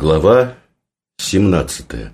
Глава 17.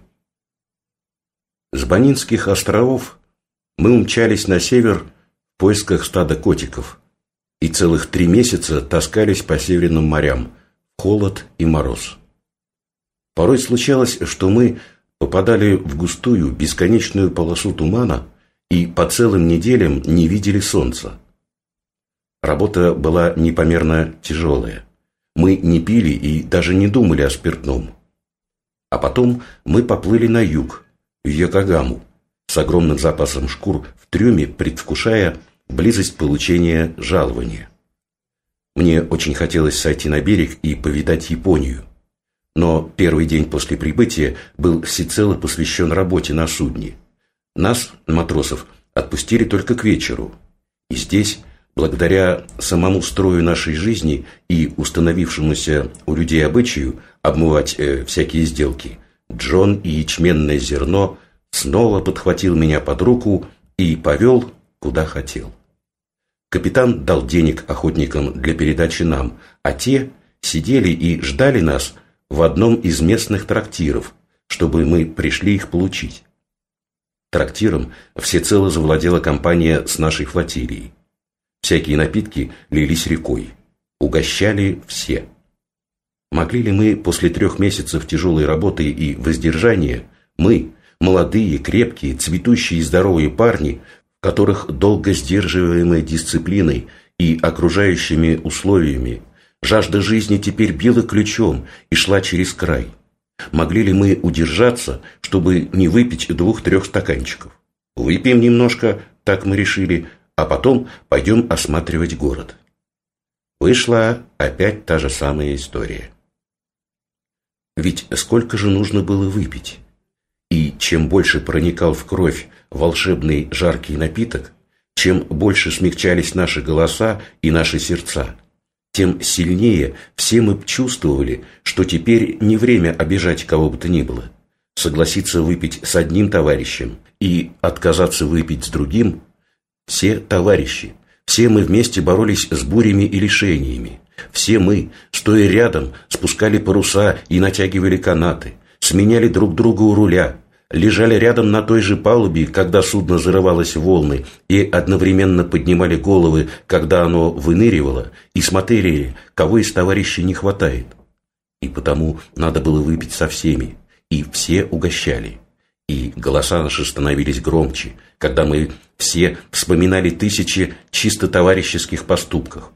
С Банинских островов мы умчались на север в поисках стада котиков и целых 3 месяца таскались по северным морям в холод и мороз. Порой случалось, что мы попадали в густую, бесконечную полосу тумана и по целым неделям не видели солнца. Работа была непомерно тяжелая. Мы не пили и даже не думали о спиртном. А потом мы поплыли на юг, в Йокогаму, с огромным запасом шкур в трюме, предвкушая близость получения жалования. Мне очень хотелось сойти на берег и повидать Японию. Но первый день после прибытия был всецело посвящен работе на судне. Нас, матросов, отпустили только к вечеру. И здесь, благодаря самому строю нашей жизни и установившемуся у людей обычаю обмывать всякие сделки, Джон и ячменное зерно снова подхватил меня под руку и повел, куда хотел. Капитан дал денег охотникам для передачи нам, а те сидели и ждали нас в одном из местных трактиров, чтобы мы пришли их получить. Трактиром всецело завладела компания с нашей флотилией. Всякие напитки лились рекой. Угощали все. Могли ли мы после 3 месяцев тяжелой работы и воздержания, мы, молодые, крепкие, цветущие и здоровые парни, в которых долго сдерживаемой дисциплиной и окружающими условиями жажда жизни теперь била ключом и шла через край, могли ли мы удержаться, чтобы не выпить 2-3 стаканчиков? Выпьем немножко, так мы решили, а потом пойдем осматривать город. Вышла опять та же самая история. Ведь сколько же нужно было выпить? И чем больше проникал в кровь волшебный жаркий напиток, чем больше смягчались наши голоса и наши сердца, тем сильнее все мы чувствовали, что теперь не время обижать кого бы то ни было. Согласиться выпить с одним товарищем и отказаться выпить с другим – все товарищи, все мы вместе боролись с бурями и лишениями. Все мы, стоя рядом, спускали паруса и натягивали канаты, сменяли друг друга у руля, лежали рядом на той же палубе, когда судно зарывалось в волны, и одновременно поднимали головы, когда оно выныривало, и смотрели, кого из товарищей не хватает. И потому надо было выпить со всеми, и все угощали. И голоса наши становились громче, когда мы все вспоминали 1000 чисто товарищеских поступков.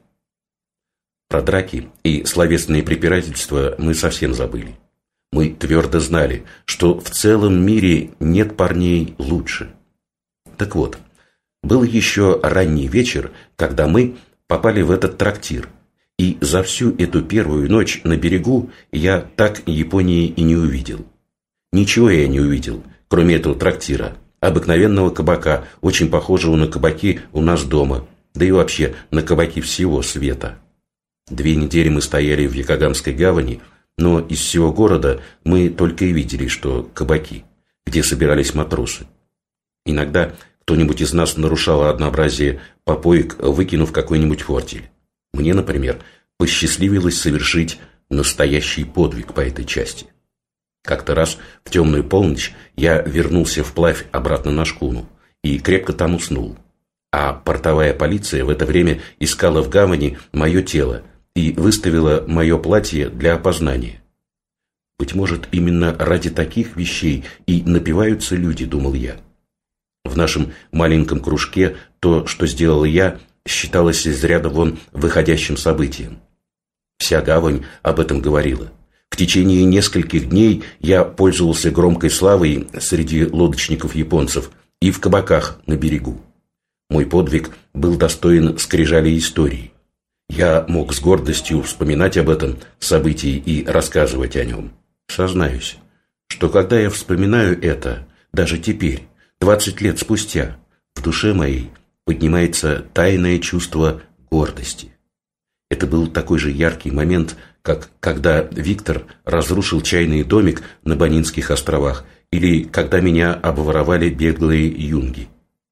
Про драки и словесные препирательства мы совсем забыли. Мы твердо знали, что в целом мире нет парней лучше. Так вот, был еще ранний вечер, когда мы попали в этот трактир, и за всю эту первую ночь на берегу я так Японии и не увидел. Ничего я не увидел, кроме этого трактира, обыкновенного кабака, очень похожего на кабаки у нас дома, да и вообще на кабаки всего света. 2 недели мы стояли в Йокогамской гавани, но из всего города мы только и видели, что кабаки, где собирались матросы. Иногда кто-нибудь из нас нарушал однообразие попоек, выкинув какой-нибудь фортель. Мне, например, посчастливилось совершить настоящий подвиг по этой части. Как-то раз в темную полночь я вернулся вплавь обратно на шхуну и крепко там уснул. А портовая полиция в это время искала в гавани мое тело и выставила мое платье для опознания. Быть может, именно ради таких вещей и напиваются люди, думал я. В нашем маленьком кружке то, что сделал я, считалось из ряда вон выходящим событием. Вся гавань об этом говорила. В течение нескольких дней я пользовался громкой славой среди лодочников-японцев и в кабаках на берегу. Мой подвиг был достоин скрижалей истории. Я мог с гордостью вспоминать об этом событии и рассказывать о нем. Сознаюсь, что когда я вспоминаю это, даже теперь, 20 лет спустя, в душе моей поднимается тайное чувство гордости. Это был такой же яркий момент, как когда Виктор разрушил чайный домик на Банинских островах или когда меня обворовали беглые юнги.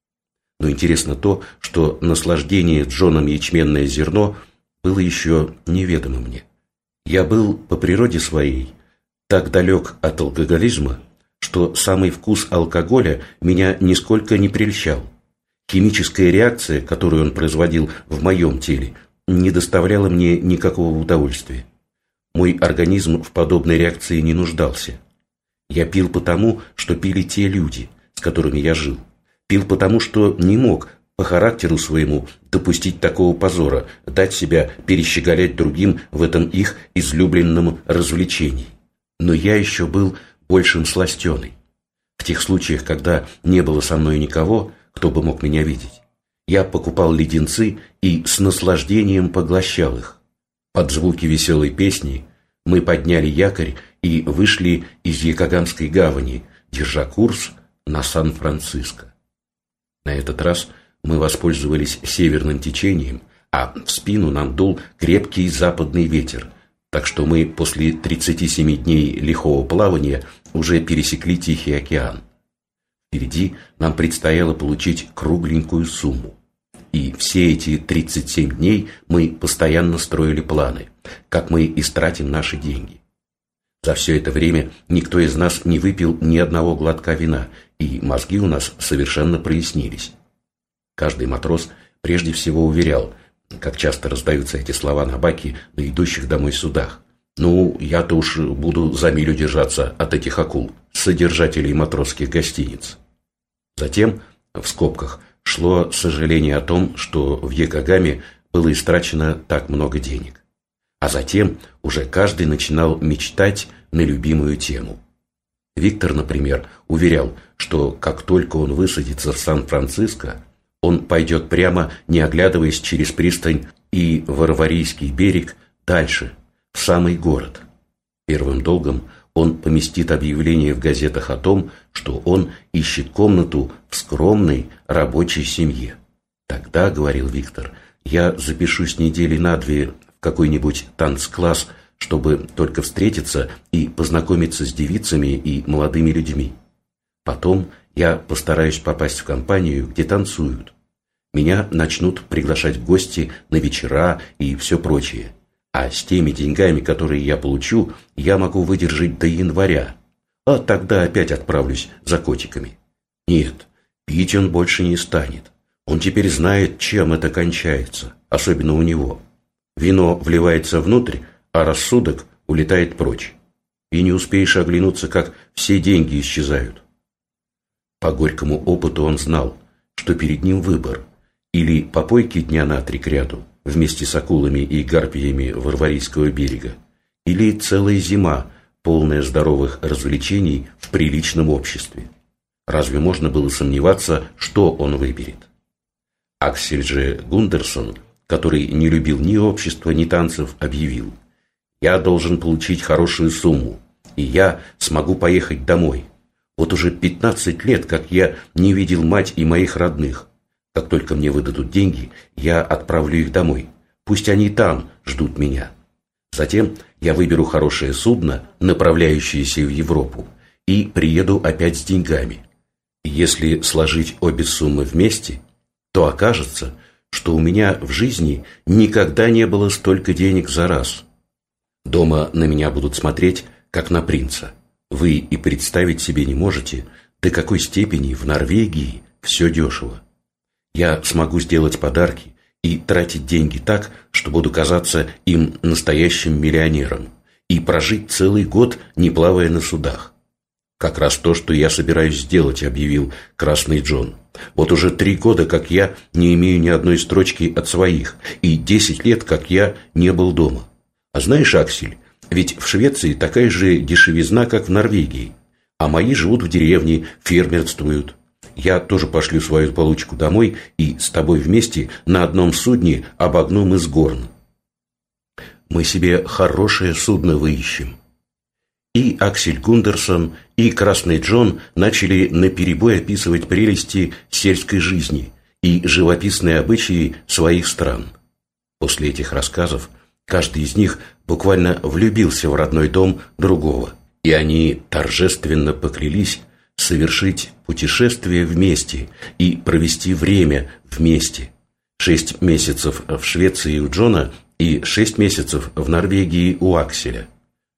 Но интересно то, что наслаждение Джоном ячменное зерно было еще неведомо мне. Я был по природе своей так далек от алкоголизма, что самый вкус алкоголя меня нисколько не прельщал. Химическая реакция, которую он производил в моем теле, не доставляла мне никакого удовольствия. Мой организм в подобной реакции не нуждался. Я пил потому, что пили те люди, с которыми я жил. Пил потому, что не мог по характеру своему допустить такого позора, дать себя перещеголять другим в этом их излюбленном развлечении. Но я еще был большим сластеный. В тех случаях, когда не было со мной никого, кто бы мог меня видеть, я покупал леденцы и с наслаждением поглощал их. Под звуки веселой песни мы подняли якорь и вышли из Якоганской гавани, держа курс на Сан-Франциско. На этот раз мы воспользовались северным течением, а в спину нам дул крепкий западный ветер, так что мы после 37 дней лихого плавания уже пересекли Тихий океан. Впереди нам предстояло получить кругленькую сумму. И все эти 37 дней мы постоянно строили планы, как мы истратим наши деньги. За все это время никто из нас не выпил ни одного глотка вина, и мозги у нас совершенно прояснились. Каждый матрос прежде всего уверял, как часто раздаются эти слова на баке на идущих домой судах: «Ну, я-то уж буду за милю держаться от этих акул, содержателей матросских гостиниц». Затем, в скобках, шло сожаление о том, что в Якогаме было истрачено так много денег. А затем уже каждый начинал мечтать на любимую тему. Виктор, например, уверял, что как только он высадится в Сан-Франциско, он пойдет прямо, не оглядываясь через пристань и Варварийский берег, дальше, в самый город. Первым долгом он поместит объявление в газетах о том, что он ищет комнату в скромной рабочей семье. Тогда, говорил Виктор, я запишусь недели на 2 в какой-нибудь танцкласс, чтобы только встретиться и познакомиться с девицами и молодыми людьми. Потом я постараюсь попасть в компанию, где танцуют. Меня начнут приглашать в гости на вечера и все прочее. А с теми деньгами, которые я получу, я могу выдержать до января. А тогда опять отправлюсь за котиками. Нет, пить он больше не станет. Он теперь знает, чем это кончается, особенно у него. Вино вливается внутрь, а рассудок улетает прочь. И не успеешь оглянуться, как все деньги исчезают. По горькому опыту он знал, что перед ним выбор: или попойки дня на 3 кряду вместе с акулами и гарпиями Варварийского берега, или целая зима, полная здоровых развлечений в приличном обществе. Разве можно было сомневаться, что он выберет? Аксель же Гундерсон, который не любил ни общества, ни танцев, объявил: «Я должен получить хорошую сумму, и я смогу поехать домой. Вот уже 15 лет, как я не видел мать и моих родных. Как только мне выдадут деньги, я отправлю их домой. Пусть они там ждут меня. Затем я выберу хорошее судно, направляющееся в Европу, и приеду опять с деньгами. И если сложить обе суммы вместе, то окажется, что у меня в жизни никогда не было столько денег за раз. Дома на меня будут смотреть, как на принца. Вы и представить себе не можете, до какой степени в Норвегии все дешево. Я смогу сделать подарки и тратить деньги так, что буду казаться им настоящим миллионером, и прожить целый год, не плавая на судах. Как раз то, что я собираюсь сделать», — объявил Красный Джон. «Вот уже 3 года, как я не имею ни одной строчки от своих, и 10 лет, как я не был дома. А знаешь, Аксель, ведь в Швеции такая же дешевизна, как в Норвегии, а мои живут в деревне, фермерствуют. Я тоже пошлю свою получку домой и с тобой вместе на одном судне обогну мыс Горн. Мы себе хорошее судно выищем». И Аксель Гундерсон, и Красный Джон начали наперебой описывать прелести сельской жизни и живописные обычаи своих стран. После этих рассказов каждый из них буквально влюбился в родной дом другого, и они торжественно поклялись совершить путешествие вместе и провести время вместе. 6 месяцев в Швеции у Джона и 6 месяцев в Норвегии у Акселя.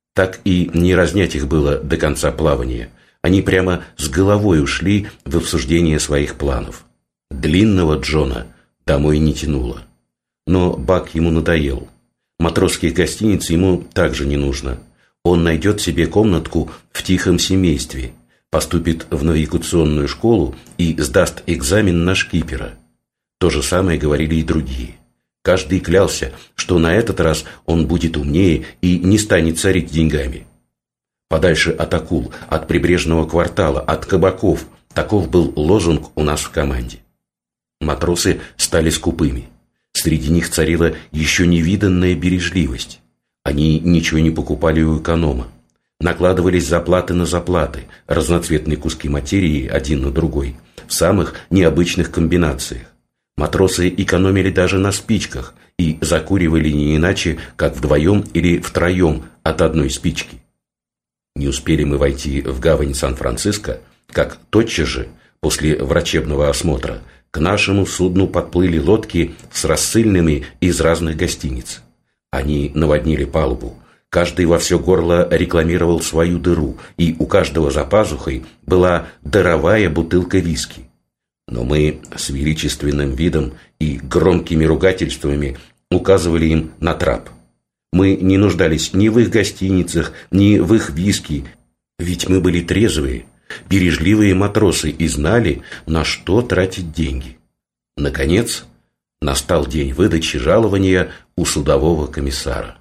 Так и не разнять их было до конца плавания. Они прямо с головой ушли в обсуждение своих планов. Длинного Джона домой не тянуло. Но Бак ему надоел. Матросских гостиниц ему также не нужно. Он найдет себе комнатку в тихом семействе, поступит в навигационную школу и сдаст экзамен на шкипера. То же самое говорили и другие. Каждый клялся, что на этот раз он будет умнее и не станет царить деньгами. Подальше от акул, от прибрежного квартала, от кабаков. Таков был лозунг у нас в команде. Матросы стали скупыми. Среди них царила еще невиданная бережливость. Они ничего не покупали у эконома. Накладывались заплаты на заплаты, разноцветные куски материи один на другой, в самых необычных комбинациях. Матросы экономили даже на спичках и закуривали не иначе, как вдвоем или втроем от одной спички. Не успели мы войти в гавань Сан-Франциско, как тотчас же, после врачебного осмотра, к нашему судну подплыли лодки с рассыльными из разных гостиниц. Они наводнили палубу, каждый во все горло рекламировал свою дыру, и у каждого за пазухой была даровая бутылка виски. Но мы с величественным видом и громкими ругательствами указывали им на трап. Мы не нуждались ни в их гостиницах, ни в их виски, ведь мы были трезвые, бережливые матросы и знали, на что тратить деньги. Наконец, настал день выдачи жалования у судового комиссара.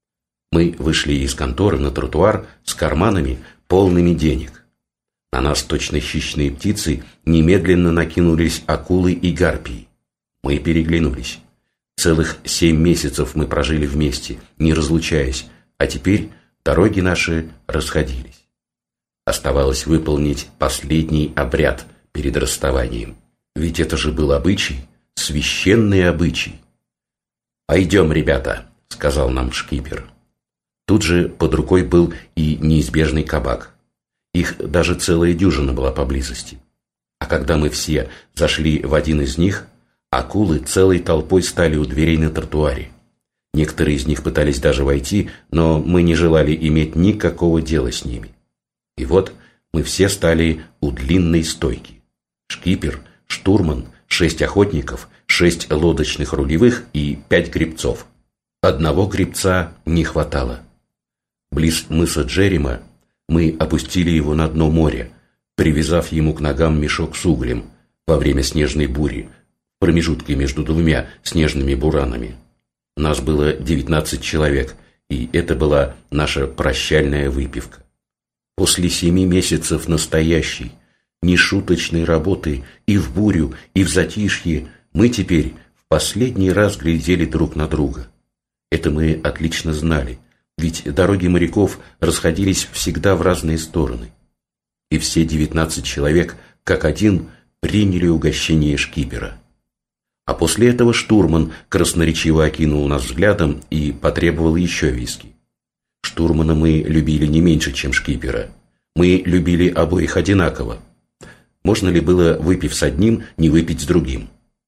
Мы вышли из конторы на тротуар с карманами, полными денег. На нас, точно хищные птицы, немедленно накинулись акулы и гарпии. Мы переглянулись. Целых 7 месяцев мы прожили вместе, не разлучаясь, а теперь дороги наши расходились. Оставалось выполнить последний обряд перед расставанием. Ведь это же был обычай, священный обычай. «Пойдем, ребята», — сказал нам шкипер. Тут же под рукой был и неизбежный кабак. Их даже целая дюжина была поблизости. А когда мы все зашли в один из них, акулы целой толпой стали у дверей на тротуаре. Некоторые из них пытались даже войти, но мы не желали иметь никакого дела с ними. И вот мы все стали у длинной стойки. Шкипер, штурман, 6 охотников, 6 лодочных рулевых и 5 гребцов. Одного гребца не хватало. Близ мыса Джерима мы опустили его на дно моря, привязав ему к ногам мешок с углем во время снежной бури, в промежутке между 2 снежными буранами. Нас было 19 человек, и это была наша прощальная выпивка. После 7 месяцев настоящей, нешуточной работы и в бурю, и в затишье мы теперь в последний раз глядели друг на друга. Это мы отлично знали, ведь дороги моряков расходились всегда в разные стороны. И все 19 человек, как один, приняли угощение шкипера. А после этого штурман красноречиво окинул нас взглядом и потребовал еще виски. Штурмана мы любили не меньше, чем шкипера. Мы любили обоих одинаково. Можно ли было, выпив с одним, не выпить с другим?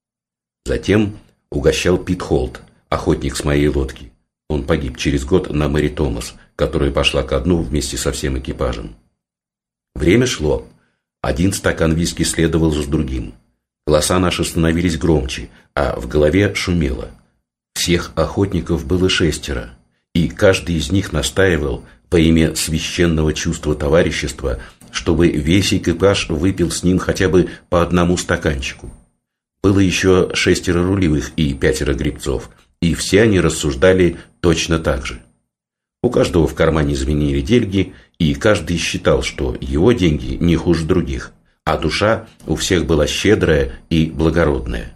Затем угощал Пит Холт, охотник с моей лодки. Он погиб через год на Мэри Томас, которая пошла ко дну вместе со всем экипажем. Время шло. Один стакан виски следовал за другим. Голоса наши становились громче, а в голове шумело. Всех охотников было 6, и каждый из них настаивал во имя священного чувства товарищества, чтобы весь экипаж выпил с ним хотя бы по одному стаканчику. Было еще 6 рулевых и 5 гребцов, и все они рассуждали точно так же. У каждого в кармане звенели деньги, и каждый считал, что его деньги не хуже других, а душа у всех была щедрая и благородная.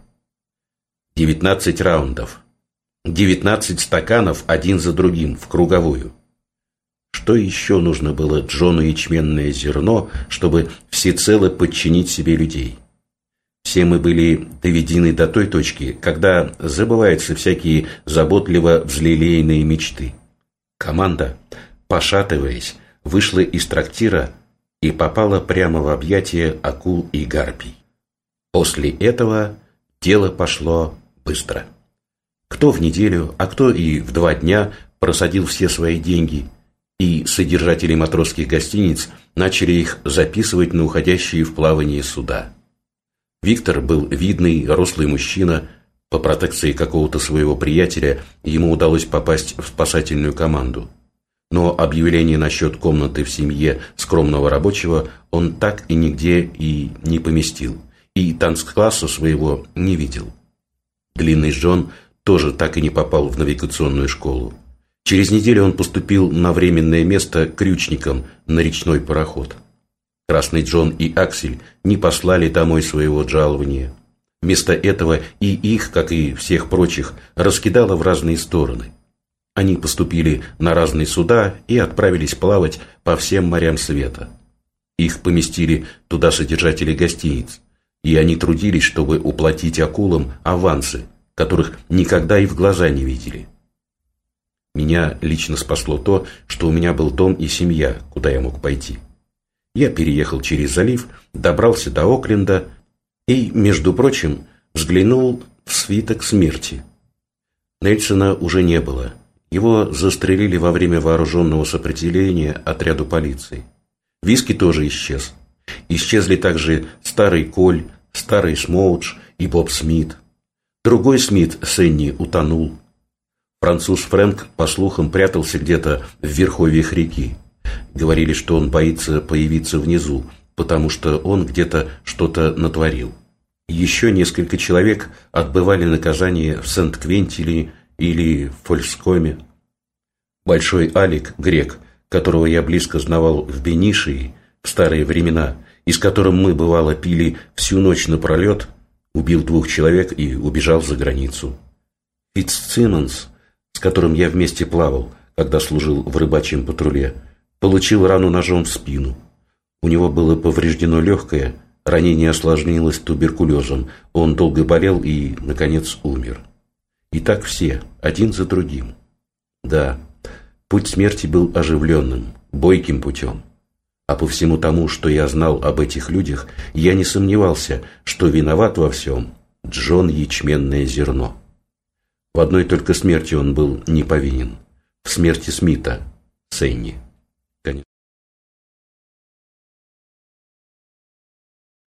19 раундов. 19 стаканов один за другим в круговую. Что еще нужно было Джону ячменное зерно, чтобы всецело подчинить себе людей? Все мы были доведены до той точки, когда забываются всякие заботливо взлелеянные мечты. Команда, пошатываясь, вышла из трактира и попала прямо в объятия акул и гарпий. После этого дело пошло быстро. Кто в неделю, а кто и в 2 дня просадил все свои деньги, и содержатели матросских гостиниц начали их записывать на уходящие в плавание суда. Виктор был видный, рослый мужчина. По протекции какого-то своего приятеля ему удалось попасть в спасательную команду. Но объявление насчет комнаты в семье скромного рабочего он так и нигде и не поместил, и танцкласса своего не видел. Длинный Джон тоже так и не попал в навигационную школу. Через неделю он поступил на временное место крючником на речной пароход. Красный Джон и Аксель не послали домой своего жалования. Вместо этого и их, как и всех прочих, раскидало в разные стороны. Они поступили на разные суда и отправились плавать по всем морям света. Их поместили туда содержатели гостиниц, и они трудились, чтобы уплатить акулам авансы, которых никогда и в глаза не видели. Меня лично спасло то, что у меня был дом и семья, куда я мог пойти. Я переехал через залив, добрался до Окленда и, между прочим, взглянул в свиток смерти. Нельсона уже не было. Его застрелили во время вооруженного сопротивления отряду полиции. Виски тоже исчез. Исчезли также старый Коль, старый Смоудж и Боб Смит. Другой Смит, Сенни, утонул. Француз Фрэнк, по слухам, прятался где-то в верховьях реки. Говорили, что он боится появиться внизу, потому что он где-то что-то натворил. Еще несколько человек отбывали наказание в Сент-Квентине или в Фольскоме. Большой Алик, грек, которого я близко знавал в Бенишии в старые времена, и с которым мы, бывало, пили всю ночь напролет, убил 2 человек и убежал за границу. Фитцсимонс, с которым я вместе плавал, когда служил в рыбачьем патруле, получил рану ножом в спину. У него было повреждено легкое, ранение осложнилось туберкулезом, он долго болел и, наконец, умер. И так все, один за другим. Да, путь смерти был оживленным, бойким путем. А по всему тому, что я знал об этих людях, я не сомневался, что виноват во всем Джон Ячменное Зерно. В одной только смерти он был не повинен. В смерти Смита, Сенни.